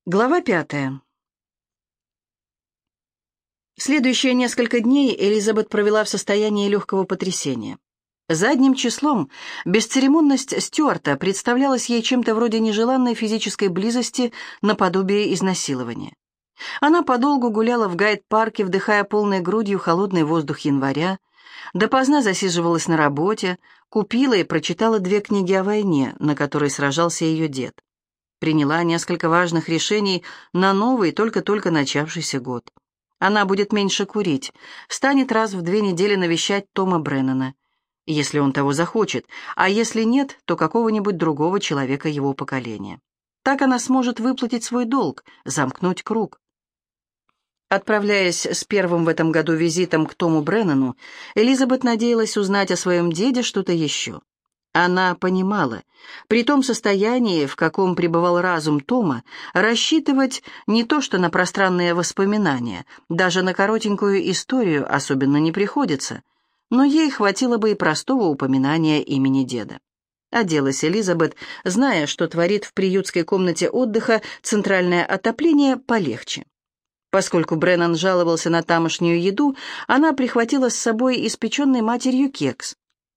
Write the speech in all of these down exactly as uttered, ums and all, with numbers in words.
Глава пятая. Следующие несколько дней Элизабет провела в состоянии легкого потрясения. Задним числом бесцеремонность Стюарта представлялась ей чем-то вроде нежеланной физической близости наподобие изнасилования. Она подолгу гуляла в Гайд-парке, вдыхая полной грудью холодный воздух января, допоздна засиживалась на работе, купила и прочитала две книги о войне, на которой сражался ее дед. Приняла несколько важных решений на новый, только-только начавшийся год. Она будет меньше курить, станет раз в две недели навещать Тома Бреннана, если он того захочет, а если нет, то какого-нибудь другого человека его поколения. Так она сможет выплатить свой долг, замкнуть круг. Отправляясь с первым в этом году визитом к Тому Бреннану, Элизабет надеялась узнать о своем деде что-то еще. Она понимала, при том состоянии, в каком пребывал разум Тома, рассчитывать не то что на пространные воспоминания, даже на коротенькую историю особенно не приходится, но ей хватило бы и простого упоминания имени деда. Оделась Элизабет, зная, что творит в приютской комнате отдыха центральное отопление, полегче. Поскольку Бреннан жаловался на тамошнюю еду, она прихватила с собой испеченный матерью кекс.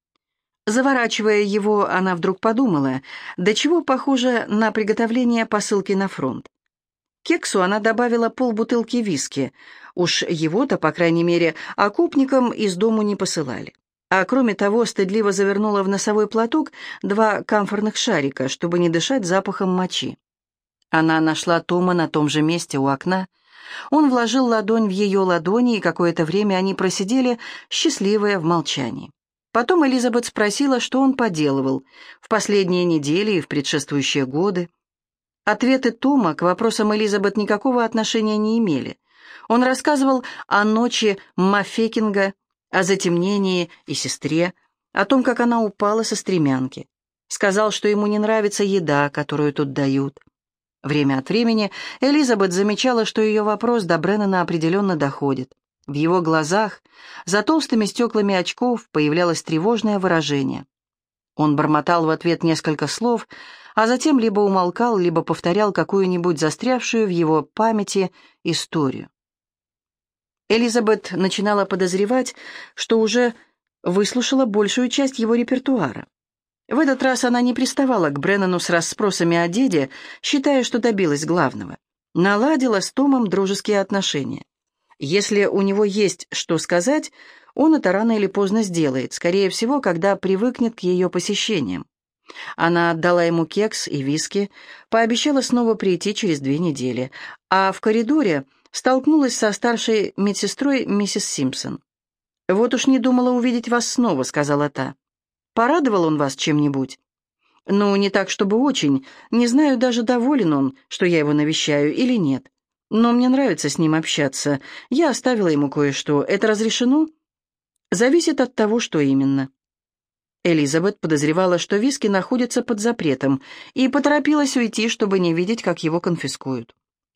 Заворачивая его, она вдруг подумала, до чего похоже на приготовление посылки на фронт. К кексу она добавила полбутылки виски. Уж его-то, по крайней мере, окупникам из дому не посылали. А кроме того, стыдливо завернула в носовой платок два камфорных шарика, чтобы не дышать запахом мочи. Она нашла Тома на том же месте у окна. Он вложил ладонь в ее ладони, и какое-то время они просидели, счастливые в молчании. Потом Элизабет спросила, что он поделывал в последние недели и в предшествующие годы. Ответы Тома к вопросам Элизабет никакого отношения не имели. Он рассказывал о ночи Маффекинга, о затемнении и сестре, о том, как она упала со стремянки. Сказал, что ему не нравится еда, которую тут дают. Время от времени Элизабет замечала, что ее вопрос до Бреннана определенно доходит. В его глазах, за толстыми стеклами очков, появлялось тревожное выражение. Он бормотал в ответ несколько слов, а затем либо умолкал, либо повторял какую-нибудь застрявшую в его памяти историю. Элизабет начинала подозревать, что уже выслушала большую часть его репертуара. В этот раз она не приставала к Бреннану с расспросами о деде, считая, что добилась главного. Наладила с Томом дружеские отношения. Если у него есть что сказать, он это рано или поздно сделает, скорее всего, когда привыкнет к ее посещениям. Она отдала ему кекс и виски, пообещала снова прийти через две недели, а в коридоре столкнулась со старшей медсестрой миссис Симпсон. «Вот уж не думала увидеть вас снова», — сказала та. «Порадовал он вас чем-нибудь?» «Ну, не так, чтобы очень. Не знаю, даже доволен он, что я его навещаю или нет. Но мне нравится с ним общаться. Я оставила ему кое-что. Это разрешено?» «Зависит от того, что именно». Элизабет подозревала, что виски находится под запретом, и поторопилась уйти, чтобы не видеть, как его конфискуют.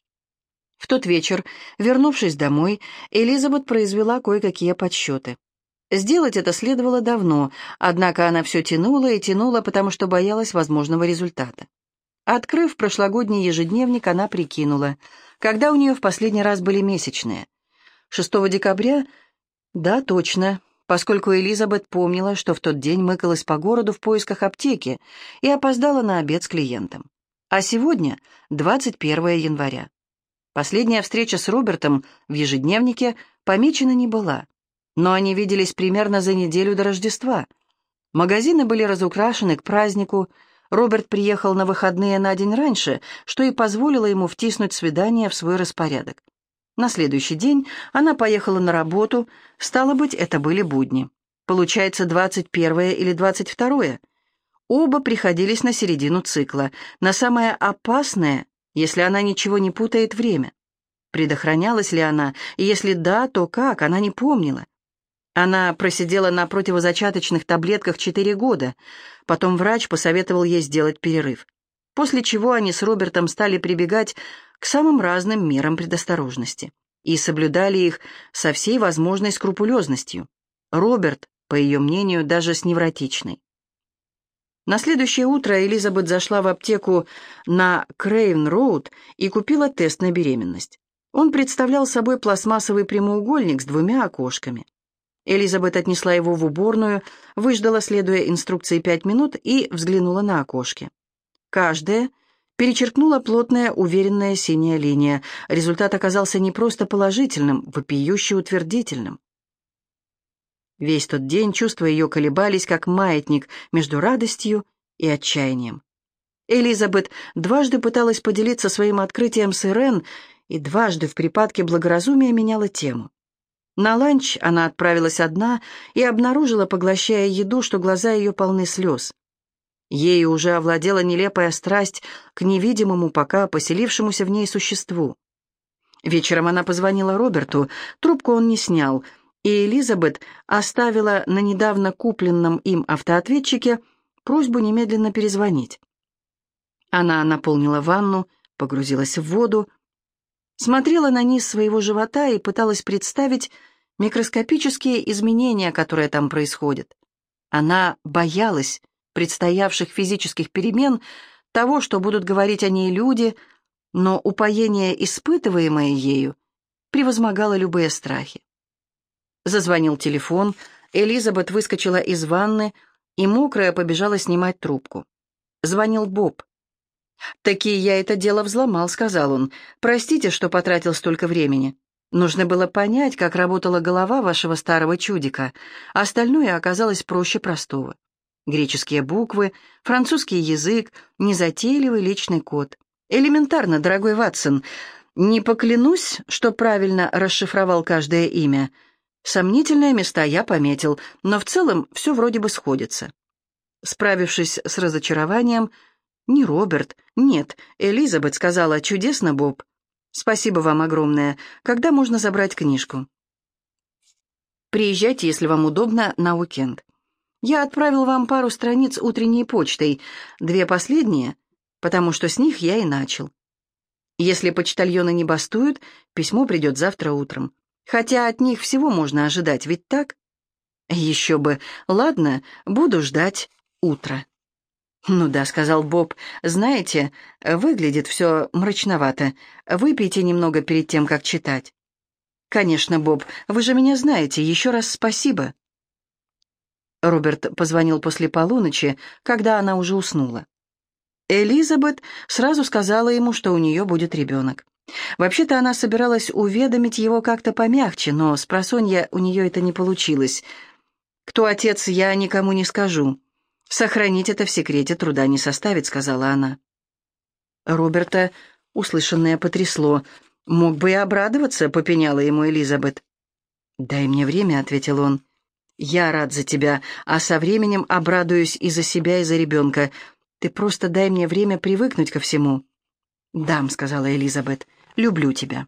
В тот вечер, вернувшись домой, Элизабет произвела кое-какие подсчеты. Сделать это следовало давно, однако она все тянула и тянула, потому что боялась возможного результата. Открыв прошлогодний ежедневник, она прикинула, когда у нее в последний раз были месячные. шестого декабря? Да, точно, поскольку Элизабет помнила, что в тот день мыкалась по городу в поисках аптеки и опоздала на обед с клиентом. А сегодня двадцать первое января. Последняя встреча с Робертом в ежедневнике помечена не была, но они виделись примерно за неделю до Рождества. Магазины были разукрашены к празднику. Роберт приехал на выходные на день раньше, что и позволило ему втиснуть свидание в свой распорядок. На следующий день она поехала на работу, стало быть, это были будни. Получается, двадцать первое или двадцать второе. Оба приходились на середину цикла, на самое опасное, если она ничего не путает, время. Предохранялась ли она, и если да, то как, она не помнила. Она просидела на противозачаточных таблетках четыре года, потом врач посоветовал ей сделать перерыв, после чего они с Робертом стали прибегать к самым разным мерам предосторожности и соблюдали их со всей возможной скрупулезностью. Роберт, по ее мнению, даже с невротичной. На следующее утро Элизабет зашла в аптеку на Крейвен-роуд и купила тест на беременность. Он представлял собой пластмассовый прямоугольник с двумя окошками. Элизабет отнесла его в уборную, выждала, следуя инструкции, пять минут и взглянула на окошки. Каждое перечеркнула плотная, уверенная синяя линия. Результат оказался не просто положительным, вопиюще утвердительным. Весь тот день чувства ее колебались, как маятник между радостью и отчаянием. Элизабет дважды пыталась поделиться своим открытием с Ирен и дважды в припадке благоразумия меняла тему. На ланч она отправилась одна и обнаружила, поглощая еду, что глаза ее полны слез. Ею уже овладела нелепая страсть к невидимому пока поселившемуся в ней существу. Вечером она позвонила Роберту, трубку он не снял, и Элизабет оставила на недавно купленном им автоответчике просьбу немедленно перезвонить. Она наполнила ванну, погрузилась в воду, смотрела на низ своего живота и пыталась представить микроскопические изменения, которые там происходят. Она боялась предстоявших физических перемен, того, что будут говорить о ней люди, но упоение, испытываемое ею, превозмогало любые страхи. Зазвонил телефон, Элизабет выскочила из ванны и, мокрая, побежала снимать трубку. Звонил Боб. «Таки я это дело взломал», — сказал он. «Простите, что потратил столько времени. Нужно было понять, как работала голова вашего старого чудика. Остальное оказалось проще простого. Греческие буквы, французский язык, незатейливый личный код. Элементарно, дорогой Ватсон. Не поклянусь, что правильно расшифровал каждое имя. Сомнительные места я пометил, но в целом все вроде бы сходится». Справившись с разочарованием, «Не Роберт, нет, Элизабет сказала, чудесно, Боб. Спасибо вам огромное. Когда можно забрать книжку?» «Приезжайте, если вам удобно, на уикенд. Я отправил вам пару страниц утренней почтой, две последние, потому что с них я и начал. Если почтальоны не бастуют, письмо придет завтра утром. Хотя от них всего можно ожидать, ведь так? Еще бы. Ладно, буду ждать утра». «Ну да», — сказал Боб, — «знаете, выглядит все мрачновато. Выпейте немного перед тем, как читать». «Конечно, Боб, вы же меня знаете. Еще раз спасибо». Роберт позвонил после полуночи, когда она уже уснула. Элизабет сразу сказала ему, что у нее будет ребенок. Вообще-то она собиралась уведомить его как-то помягче, но спросонья у нее это не получилось. «Кто отец, я никому не скажу. Сохранить это в секрете труда не составит», — сказала она. Роберта услышанное потрясло. «Мог бы и обрадоваться», — попеняла ему Элизабет. «Дай мне время», — ответил он. «Я рад за тебя, а со временем обрадуюсь и за себя, и за ребенка. Ты просто дай мне время привыкнуть ко всему». «Дам», — сказала Элизабет, — «люблю тебя».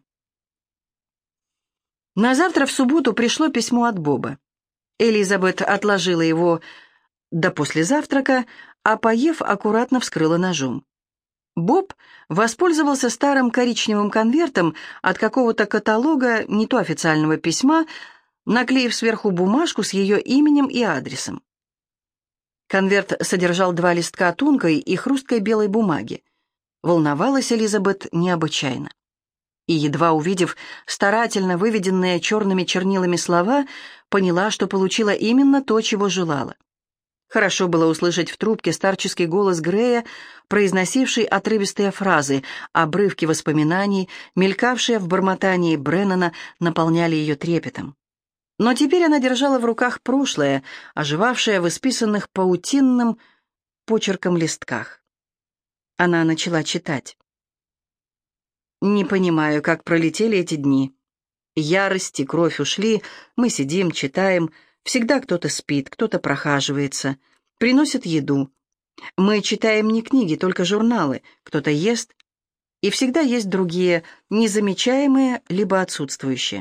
На завтра в субботу пришло письмо от Боба. Элизабет отложила его до после завтрака, а, поев, аккуратно вскрыла ножом. Боб воспользовался старым коричневым конвертом от какого-то каталога, не то официального письма, наклеив сверху бумажку с ее именем и адресом. Конверт содержал два листка тонкой и хрусткой белой бумаги. Волновалась Элизабет необычайно. И, едва увидев старательно выведенные черными чернилами слова, поняла, что получила именно то, чего желала. Хорошо было услышать в трубке старческий голос Грея, произносивший отрывистые фразы, обрывки воспоминаний, мелькавшие в бормотании Бреннана, наполняли ее трепетом. Но теперь она держала в руках прошлое, оживавшее в исписанных паутинным почерком листках. Она начала читать. «Не понимаю, как пролетели эти дни. Ярость и кровь ушли, мы сидим, читаем. Всегда кто-то спит, кто-то прохаживается, приносит еду. Мы читаем не книги, только журналы, кто-то ест, и всегда есть другие, незамечаемые, либо отсутствующие.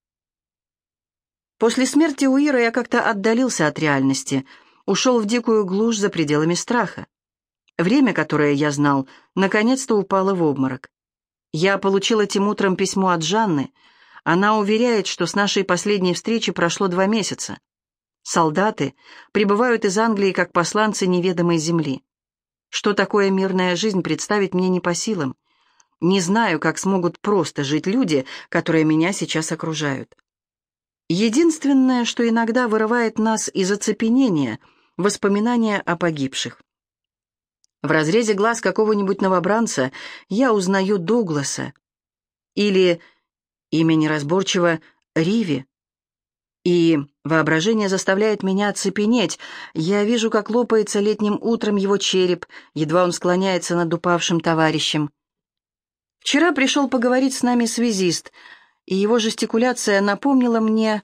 После смерти Уира я как-то отдалился от реальности, ушел в дикую глушь за пределами страха. Время, которое я знал, наконец-то упало в обморок. Я получил этим утром письмо от Жанны. Она уверяет, что с нашей последней встречи прошло два месяца. Солдаты прибывают из Англии как посланцы неведомой земли. Что такое мирная жизнь, представить мне не по силам. Не знаю, как смогут просто жить люди, которые меня сейчас окружают. Единственное, что иногда вырывает нас из оцепенения — воспоминания о погибших. В разрезе глаз какого-нибудь новобранца я узнаю Дугласа или, имя неразборчиво, Риви. И воображение заставляет меня оцепенеть. Я вижу, как лопается летним утром его череп, едва он склоняется над упавшим товарищем. Вчера пришел поговорить с нами связист, и его жестикуляция напомнила мне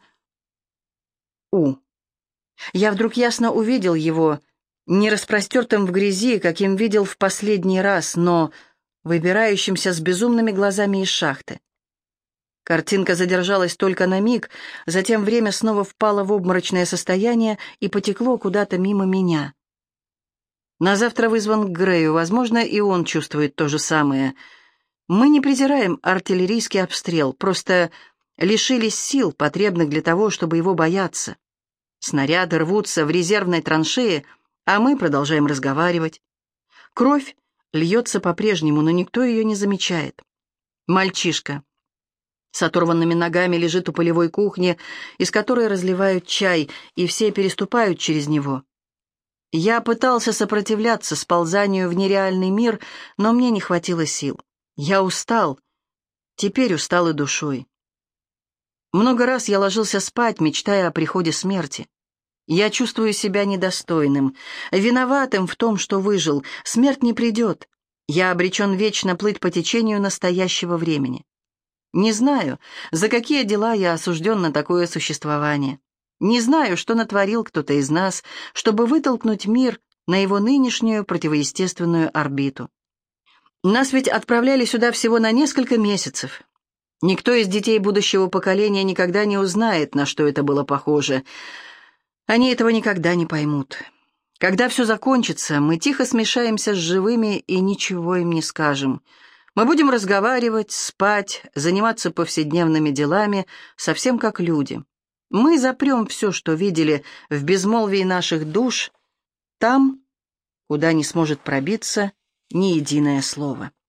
«У». Я вдруг ясно увидел его, не распростертым в грязи, каким видел в последний раз, но выбирающимся с безумными глазами из шахты. Картинка задержалась только на миг, затем время снова впало в обморочное состояние и потекло куда-то мимо меня. На завтра вызван к Грею, возможно, и он чувствует то же самое. Мы не презираем артиллерийский обстрел, просто лишились сил, потребных для того, чтобы его бояться. Снаряды рвутся в резервной траншее, а мы продолжаем разговаривать. Кровь льется по-прежнему, но никто ее не замечает. Мальчишка с оторванными ногами лежит у полевой кухни, из которой разливают чай, и все переступают через него. Я пытался сопротивляться сползанию в нереальный мир, но мне не хватило сил. Я устал, теперь устал и душой. Много раз я ложился спать, мечтая о приходе смерти. Я чувствую себя недостойным, виноватым в том, что выжил. Смерть не придет. Я обречен вечно плыть по течению настоящего времени. Не знаю, за какие дела я осужден на такое существование. Не знаю, что натворил кто-то из нас, чтобы вытолкнуть мир на его нынешнюю противоестественную орбиту. Нас ведь отправляли сюда всего на несколько месяцев. Никто из детей будущего поколения никогда не узнает, на что это было похоже. Они этого никогда не поймут. Когда все закончится, мы тихо смешаемся с живыми и ничего им не скажем. Мы будем разговаривать, спать, заниматься повседневными делами, совсем как люди. Мы запрем все, что видели в безмолвии наших душ, там, куда не сможет пробиться ни единое слово.